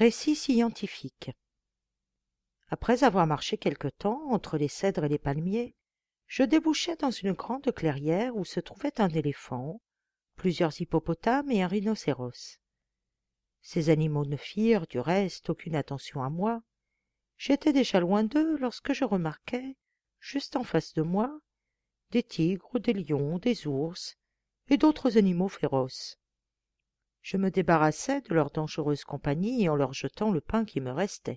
Récit scientifique. Après avoir marché quelque temps entre les cèdres et les palmiers, je débouchai dans une grande clairière où se trouvaient un éléphant, plusieurs hippopotames et un rhinocéros. Ces animaux ne firent, du reste, aucune attention à moi. J'étais déjà loin d'eux lorsque je remarquai, juste en face de moi, des tigres, des lions, des ours et d'autres animaux féroces. Je me débarrassai de leur dangereuse compagnie en leur jetant le pain qui me restait.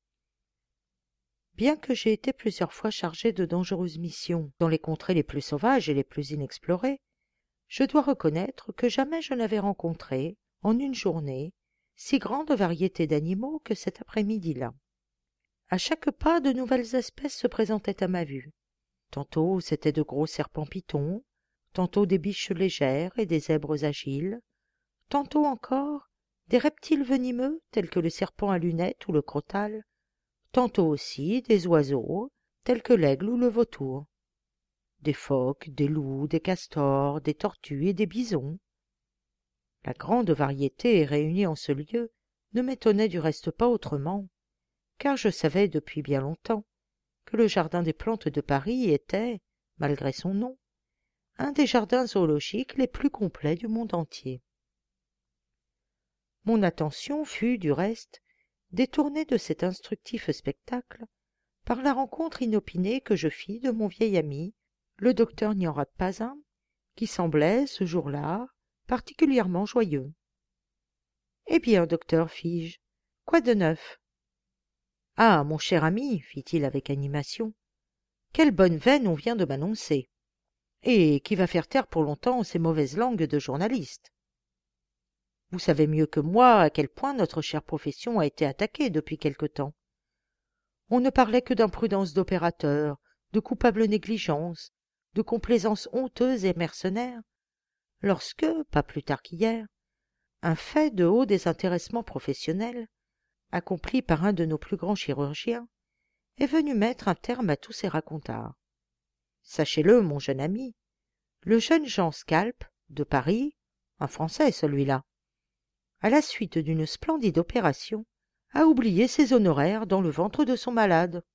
Bien que j'aie été plusieurs fois chargé de dangereuses missions dans les contrées les plus sauvages et les plus inexplorées, je dois reconnaître que jamais je n'avais rencontré, en une journée, si grande variété d'animaux que cet après-midi-là. À chaque pas, de nouvelles espèces se présentaient à ma vue. Tantôt c'étaient de gros serpents-pitons, tantôt des biches légères et des zèbres agiles, tantôt encore des reptiles venimeux tels que le serpent à lunettes ou le crotal, tantôt aussi des oiseaux tels que l'aigle ou le vautour, des phoques, des loups, des castors, des tortues et des bisons. La grande variété réunie en ce lieu ne m'étonnait du reste pas autrement, car je savais depuis bien longtemps que le jardin des plantes de Paris était, malgré son nom, un des jardins zoologiques les plus complets du monde entier. Mon attention fut, du reste, détournée de cet instructif spectacle par la rencontre inopinée que je fis de mon vieil ami, le docteur Nyanrapazin, qui semblait, ce jour-là, particulièrement joyeux. « Eh bien, docteur, fis-je, quoi de neuf ?»« Ah, mon cher ami, fit-il avec animation, quelle bonne veine on vient de m'annoncer, et qui va faire taire pour longtemps ces mauvaises langues de journalistes. Vous savez mieux que moi à quel point notre chère profession a été attaquée depuis quelque temps. On ne parlait que d'imprudence d'opérateurs, de coupable négligence, de complaisance honteuse et mercenaire, lorsque, pas plus tard qu'hier, un fait de haut désintéressement professionnel, accompli par un de nos plus grands chirurgiens, est venu mettre un terme à tous ces racontards. Sachez-le, mon jeune ami, le jeune Jean Scalp, de Paris, un Français celui-là, à la suite d'une splendide opération, a oublié ses honoraires dans le ventre de son malade.